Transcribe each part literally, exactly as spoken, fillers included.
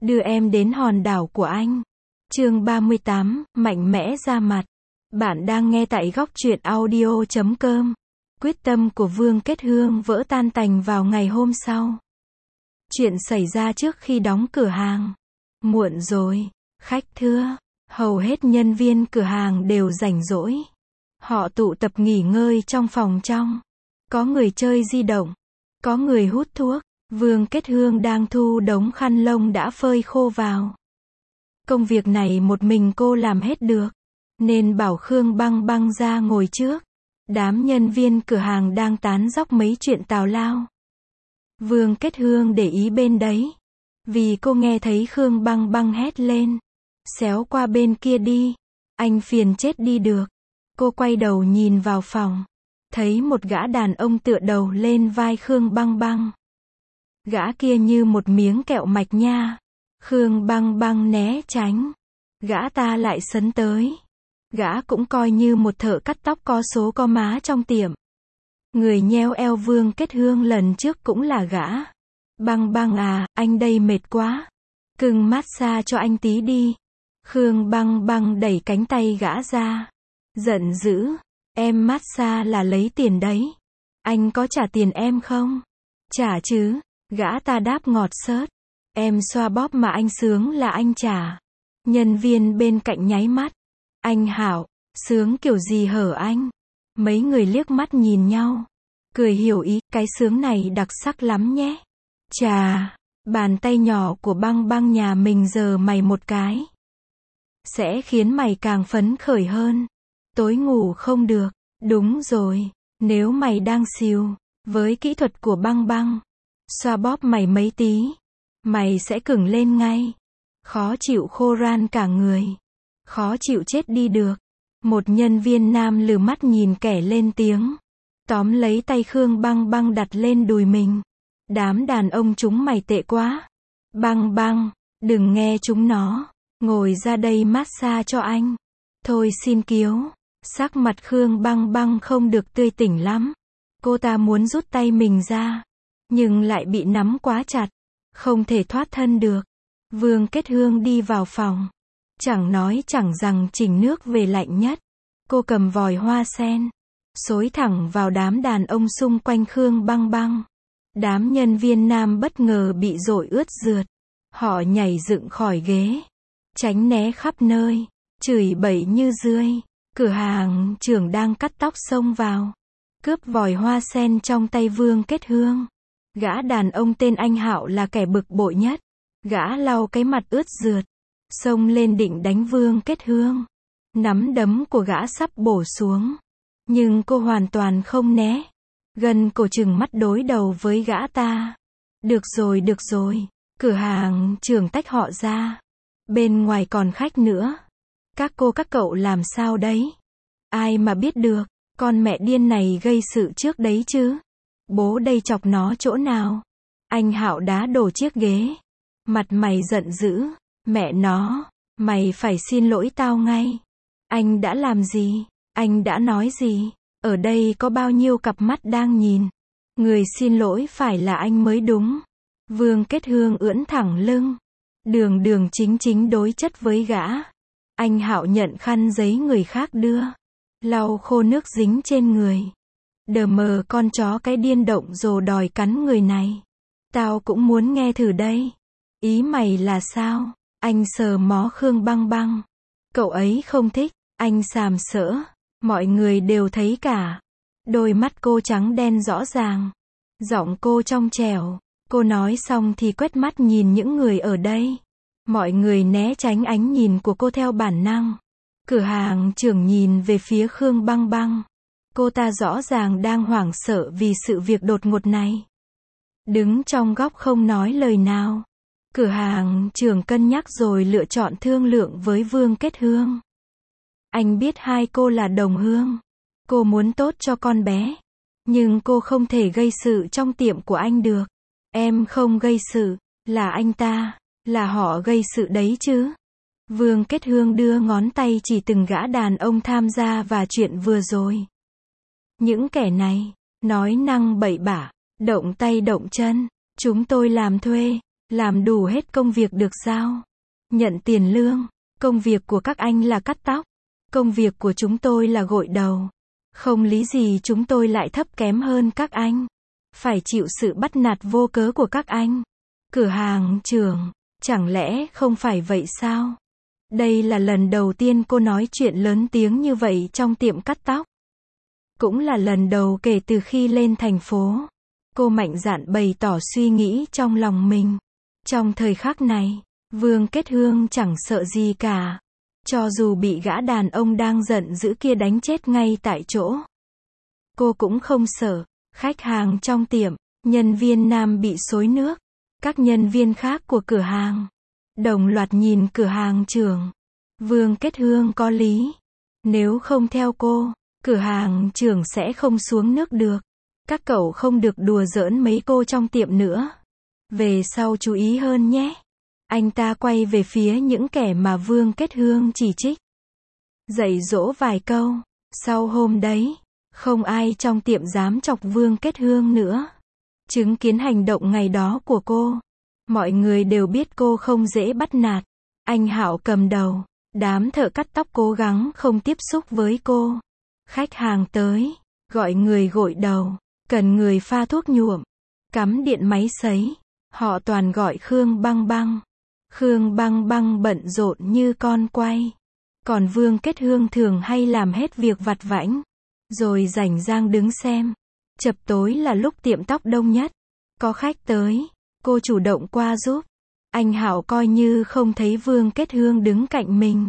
Đưa em đến hòn đảo của anh. Chương ba mươi tám, mạnh mẽ ra mặt. Bạn đang nghe tại góc truyện audio chấm com. Quyết tâm của Vương Kết Hương vỡ tan tành vào ngày hôm sau. Chuyện xảy ra trước khi đóng cửa hàng. Muộn rồi, khách thưa. Hầu hết nhân viên cửa hàng đều rảnh rỗi. Họ tụ tập nghỉ ngơi trong phòng trong. Có người chơi di động. Có người hút thuốc. Vương Kết Hương đang thu đống khăn lông đã phơi khô vào. Công việc này một mình cô làm hết được, nên bảo Khương Băng Băng ra ngồi trước. Đám nhân viên cửa hàng đang tán dóc mấy chuyện tào lao. Vương Kết Hương để ý bên đấy, vì cô nghe thấy Khương Băng Băng hét lên. Xéo qua bên kia đi, anh phiền chết đi được. Cô quay đầu nhìn vào phòng, thấy một gã đàn ông tựa đầu lên vai Khương Băng Băng. Gã kia như một miếng kẹo mạch nha. Khương Băng Băng né tránh. Gã ta lại sấn tới. Gã cũng coi như một thợ cắt tóc có số có má trong tiệm. Người nheo eo Vương Kết Hương lần trước cũng là gã. Băng Băng à, anh đây mệt quá. Cưng massage cho anh tí đi. Khương Băng Băng đẩy cánh tay gã ra. Giận dữ. Em massage là lấy tiền đấy. Anh có trả tiền em không? Trả chứ. Gã ta đáp ngọt xớt. Em xoa bóp mà anh sướng là anh trả. Nhân viên bên cạnh nháy mắt. Anh Hảo, sướng kiểu gì hở anh? Mấy người liếc mắt nhìn nhau. Cười hiểu ý, cái sướng này đặc sắc lắm nhé. Chà, bàn tay nhỏ của Băng Băng nhà mình giờ mày một cái. Sẽ khiến mày càng phấn khởi hơn. Tối ngủ không được. Đúng rồi, nếu mày đang xìu, với kỹ thuật của Băng Băng, xoa bóp mày mấy tí, mày sẽ cứng lên ngay. Khó chịu khô ran cả người. Khó chịu chết đi được. Một nhân viên nam lừ mắt nhìn kẻ lên tiếng. Tóm lấy tay Khương Băng Băng đặt lên đùi mình. Đám đàn ông chúng mày tệ quá. Băng Băng, đừng nghe chúng nó. Ngồi ra đây massage cho anh. Thôi xin kiếu. Sắc mặt Khương Băng Băng không được tươi tỉnh lắm. Cô ta muốn rút tay mình ra, nhưng lại bị nắm quá chặt. Không thể thoát thân được. Vương Kết Hương đi vào phòng. Chẳng nói chẳng rằng chỉnh nước về lạnh nhất. Cô cầm vòi hoa sen, xối thẳng vào đám đàn ông xung quanh Khương Băng Băng. Đám nhân viên nam bất ngờ bị dội ướt rượt. Họ nhảy dựng khỏi ghế, tránh né khắp nơi, chửi bậy như dươi. Cửa hàng trưởng đang cắt tóc xông vào, cướp vòi hoa sen trong tay Vương Kết Hương. Gã đàn ông tên anh Hạo là kẻ bực bội nhất. Gã lau cái mặt ướt rượt, xông lên định đánh Vương Kết Hương. Nắm đấm của gã sắp bổ xuống, nhưng cô hoàn toàn không né. Gần cổ trừng mắt đối đầu với gã ta. Được rồi được rồi, cửa hàng trưởng tách họ ra. Bên ngoài còn khách nữa. Các cô các cậu làm sao đấy? Ai mà biết được, con mẹ điên này gây sự trước đấy chứ. Bố đây chọc nó chỗ nào? Anh Hạo đá đổ chiếc ghế. Mặt mày giận dữ. Mẹ nó, mày phải xin lỗi tao ngay. Anh đã làm gì? Anh đã nói gì? Ở đây có bao nhiêu cặp mắt đang nhìn. Người xin lỗi phải là anh mới đúng. Vương Kết Hương ưỡn thẳng lưng. Đường đường chính chính đối chất với gã. Anh Hạo nhận khăn giấy người khác đưa. Lau khô nước dính trên người. Đờ mờ con chó cái điên động rồ đòi cắn người này. Tao cũng muốn nghe thử đây. Ý mày là sao? Anh sờ mó Khương Băng Băng. Cậu ấy không thích. Anh sàm sỡ. Mọi người đều thấy cả. Đôi mắt cô trắng đen rõ ràng. Giọng cô trong trẻo. Cô nói xong thì quét mắt nhìn những người ở đây. Mọi người né tránh ánh nhìn của cô theo bản năng. Cửa hàng trưởng nhìn về phía Khương Băng Băng. Cô ta rõ ràng đang hoảng sợ vì sự việc đột ngột này. Đứng trong góc không nói lời nào. Cửa hàng trưởng cân nhắc rồi lựa chọn thương lượng với Vương Kết Hương. Anh biết hai cô là đồng hương. Cô muốn tốt cho con bé. Nhưng cô không thể gây sự trong tiệm của anh được. Em không gây sự, là anh ta, là họ gây sự đấy chứ. Vương Kết Hương đưa ngón tay chỉ từng gã đàn ông tham gia và chuyện vừa rồi. Những kẻ này, nói năng bậy bạ, động tay động chân, chúng tôi làm thuê, Làm đủ hết công việc được giao. Nhận tiền lương. Công việc của các anh là cắt tóc. Công việc của chúng tôi là gội đầu. Không lý gì chúng tôi lại thấp kém hơn các anh. Phải chịu sự bắt nạt vô cớ của các anh. Cửa hàng trưởng, chẳng lẽ không phải vậy sao? Đây là lần đầu tiên cô nói chuyện lớn tiếng như vậy trong tiệm cắt tóc. Cũng là lần đầu kể từ khi lên thành phố. Cô mạnh dạn bày tỏ suy nghĩ trong lòng mình. Trong thời khắc này, Vương Kết Hương chẳng sợ gì cả. Cho dù bị gã đàn ông đang giận dữ kia đánh chết ngay tại chỗ. Cô cũng không sợ. Khách hàng trong tiệm, nhân viên nam bị xối nước. Các nhân viên khác của cửa hàng đồng loạt nhìn cửa hàng trưởng. Vương Kết Hương có lý. Nếu không theo cô, cửa hàng trưởng sẽ không xuống nước được. Các cậu không được đùa giỡn mấy cô trong tiệm nữa. Về sau chú ý hơn nhé. Anh ta quay về phía những kẻ mà Vương Kết Hương chỉ trích. Dạy dỗ vài câu. Sau hôm đấy, không ai trong tiệm dám chọc Vương Kết Hương nữa. Chứng kiến hành động ngày đó của cô, mọi người đều biết cô không dễ bắt nạt. Anh Hạo cầm đầu, đám thợ cắt tóc cố gắng không tiếp xúc với cô. Khách hàng tới, gọi người gội đầu, cần người pha thuốc nhuộm, cắm điện máy sấy. Họ toàn gọi Khương Băng Băng. Khương Băng Băng bận rộn như con quay. Còn Vương Kết Hương thường hay làm hết việc vặt vãnh, rồi rảnh rang đứng xem. Chập tối là lúc tiệm tóc đông nhất. Có khách tới, cô chủ động qua giúp. Anh Hạo coi như không thấy Vương Kết Hương đứng cạnh mình.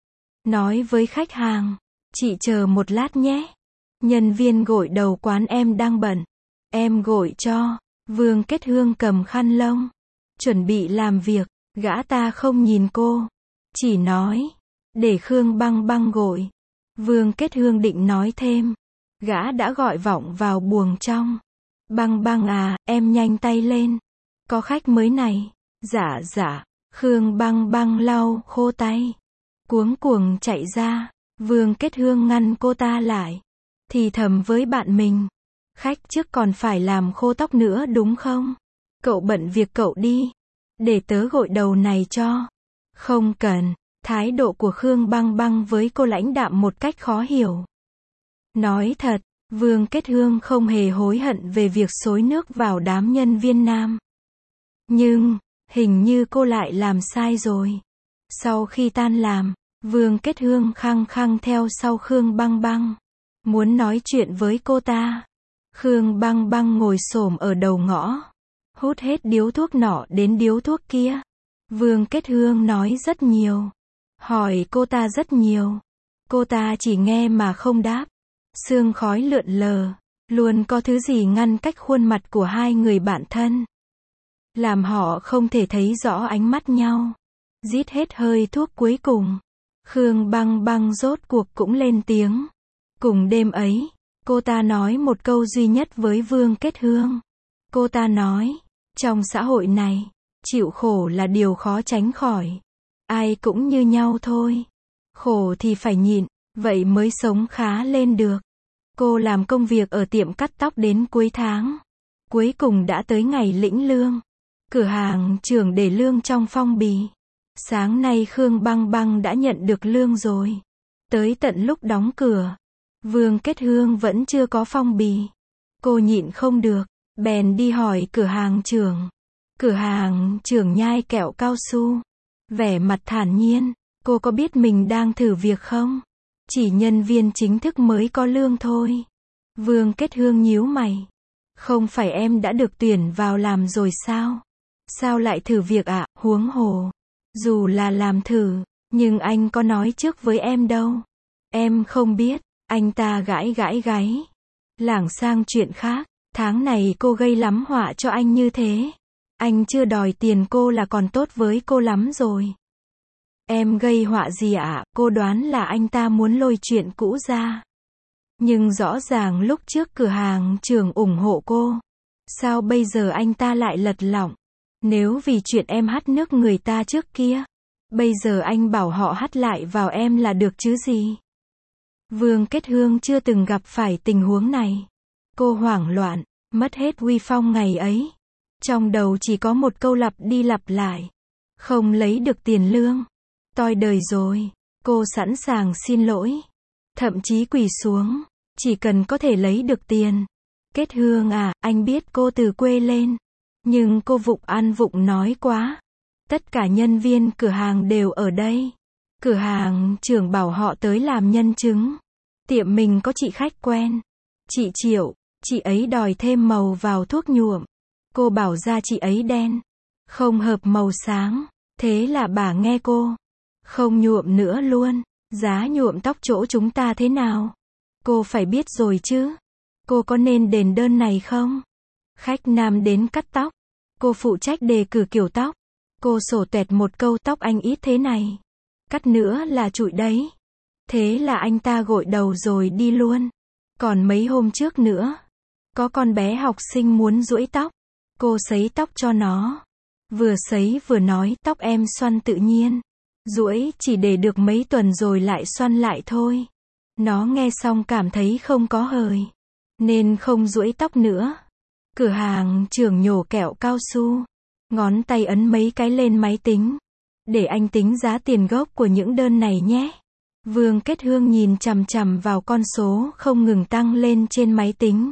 Nói với khách hàng, chị chờ một lát nhé. Nhân viên gội đầu quán em đang bận. Em gội cho. Vương Kết Hương cầm khăn lông, chuẩn bị làm việc. Gã ta không nhìn cô, chỉ nói, để Khương Băng Băng gội. Vương Kết Hương định nói thêm. Gã đã gọi vọng vào buồng trong. Băng Băng à, em nhanh tay lên. Có khách mới này. Dạ dạ. Khương Băng Băng lau khô tay. Cuống cuồng chạy ra. Vương Kết Hương ngăn cô ta lại. Thì thầm với bạn mình. Khách trước còn phải làm khô tóc nữa đúng không? Cậu bận việc cậu đi. Để tớ gội đầu này cho. Không cần. Thái độ của Khương Băng Băng với cô lãnh đạm một cách khó hiểu. Nói thật, Vương Kết Hương không hề hối hận về việc xối nước vào đám nhân viên nam. Nhưng, hình như cô lại làm sai rồi. Sau khi tan làm, Vương Kết Hương khăng khăng theo sau Khương Băng Băng. Muốn nói chuyện với cô ta. Khương Băng Băng ngồi xổm ở đầu ngõ. Hút hết điếu thuốc nọ đến điếu thuốc kia. Vương Kết Hương nói rất nhiều. Hỏi cô ta rất nhiều. Cô ta chỉ nghe mà không đáp. Sương khói lượn lờ. Luôn có thứ gì ngăn cách khuôn mặt của hai người bạn thân. Làm họ không thể thấy rõ ánh mắt nhau. Rít hết hơi thuốc cuối cùng. Khương Băng Băng rốt cuộc cũng lên tiếng. Cùng đêm ấy, cô ta nói một câu duy nhất với Vương Kết Hương. Cô ta nói, trong xã hội này, chịu khổ là điều khó tránh khỏi. Ai cũng như nhau thôi. Khổ thì phải nhịn, vậy mới sống khá lên được. Cô làm công việc ở tiệm cắt tóc đến cuối tháng. Cuối cùng đã tới ngày lĩnh lương. Cửa hàng trưởng để lương trong phong bì. Sáng nay Khương Băng Băng đã nhận được lương rồi. Tới tận lúc đóng cửa, Vương Kết Hương vẫn chưa có phong bì. Cô nhịn không được, bèn đi hỏi cửa hàng trưởng. Cửa hàng trưởng nhai kẹo cao su. Vẻ mặt thản nhiên, cô có biết mình đang thử việc không? Chỉ nhân viên chính thức mới có lương thôi. Vương Kết Hương nhíu mày. Không phải em đã được tuyển vào làm rồi sao? Sao lại thử việc ạ? À? Huống hồ. Dù là làm thử, nhưng anh có nói trước với em đâu. Em không biết. Anh ta gãi gãi gáy. Lảng sang chuyện khác. Tháng này cô gây lắm họa cho anh như thế. Anh chưa đòi tiền cô là còn tốt với cô lắm rồi. Em gây họa gì ạ? À? Cô đoán là anh ta muốn lôi chuyện cũ ra. Nhưng rõ ràng lúc trước cửa hàng trưởng ủng hộ cô. Sao bây giờ anh ta lại lật lọng? Nếu vì chuyện em hắt nước người ta trước kia, bây giờ anh bảo họ hắt lại vào em là được chứ gì? Vương Kết Hương chưa từng gặp phải tình huống này. Cô hoảng loạn, mất hết uy phong ngày ấy. Trong đầu chỉ có một câu lặp đi lặp lại. Không lấy được tiền lương. Toi đời rồi. Cô sẵn sàng xin lỗi. Thậm chí quỳ xuống. Chỉ cần có thể lấy được tiền. Kết Hương à, anh biết cô từ quê lên. Nhưng cô vụng ăn vụng nói quá. Tất cả nhân viên cửa hàng đều ở đây. Cửa hàng trưởng bảo họ tới làm nhân chứng. Tiệm mình có chị khách quen. Chị Triệu, chị ấy đòi thêm màu vào thuốc nhuộm. Cô bảo da chị ấy đen. Không hợp màu sáng. Thế là bà nghe cô. Không nhuộm nữa luôn. Giá nhuộm tóc chỗ chúng ta thế nào? Cô phải biết rồi chứ. Cô có nên đền đơn này không? Khách nam đến cắt tóc. Cô phụ trách đề cử kiểu tóc. Cô sổ tuẹt một câu tóc anh ít thế này. Cắt nữa là trụi đấy. Thế là anh ta gội đầu rồi đi luôn. Còn mấy hôm trước nữa. Có con bé học sinh muốn duỗi tóc. Cô sấy tóc cho nó. Vừa sấy vừa nói tóc em xoăn tự nhiên. Duỗi chỉ để được mấy tuần rồi lại xoăn lại thôi. Nó nghe xong cảm thấy không có hời. Nên không duỗi tóc nữa. Cửa hàng trưởng nhổ kẹo cao su. Ngón tay ấn mấy cái lên máy tính. Để anh tính giá tiền gốc của những đơn này nhé. Vương Kết Hương nhìn chằm chằm vào con số không ngừng tăng lên trên máy tính.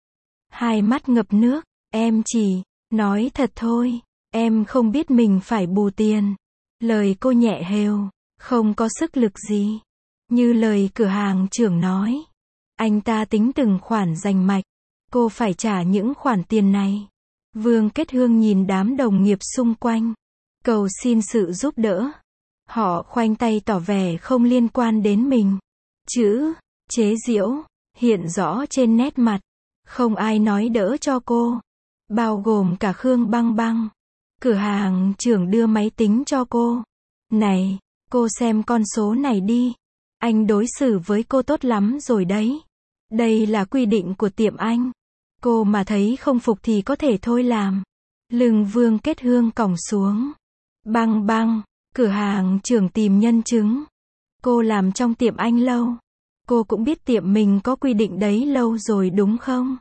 Hai mắt ngập nước. Em chỉ nói thật thôi. Em không biết mình phải bù tiền. Lời cô nhẹ hều. Không có sức lực gì. Như lời cửa hàng trưởng nói. Anh ta tính từng khoản rành mạch. Cô phải trả những khoản tiền này. Vương Kết Hương nhìn đám đồng nghiệp xung quanh. Cầu xin sự giúp đỡ. Họ khoanh tay tỏ vẻ không liên quan đến mình. Chữ chế giễu hiện rõ trên nét mặt. Không ai nói đỡ cho cô. Bao gồm cả Khương Băng Băng. Cửa hàng trưởng đưa máy tính cho cô. Này, cô xem con số này đi. Anh đối xử với cô tốt lắm rồi đấy. Đây là quy định của tiệm anh. Cô mà thấy không phục thì có thể thôi làm. Lưng Vương Kết Hương còng xuống. Băng Băng, cửa hàng trưởng tìm nhân chứng. Cô làm trong tiệm anh lâu. Cô cũng biết tiệm mình có quy định đấy lâu rồi đúng không?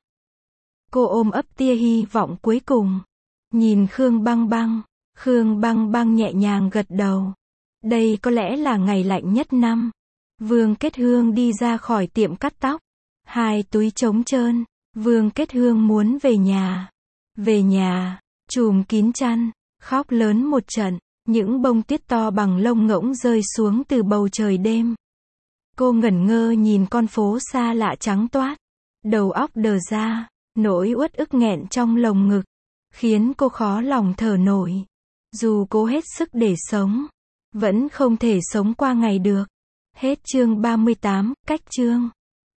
Cô ôm ấp tia hy vọng cuối cùng. Nhìn Khương Băng Băng. Khương Băng Băng nhẹ nhàng gật đầu. Đây có lẽ là ngày lạnh nhất năm. Vương Kết Hương đi ra khỏi tiệm cắt tóc. Hai túi trống trơn. Vương Kết Hương muốn về nhà. Về nhà. Chùm kín chăn. Khóc lớn một trận. Những bông tuyết to bằng lông ngỗng rơi xuống từ bầu trời đêm. Cô ngẩn ngơ nhìn con phố xa lạ trắng toát. Đầu óc đờ ra. Nỗi uất ức nghẹn trong lồng ngực. Khiến cô khó lòng thở nổi. Dù cố hết sức để sống. Vẫn không thể sống qua ngày được. Hết chương ba mươi tám, cách chương.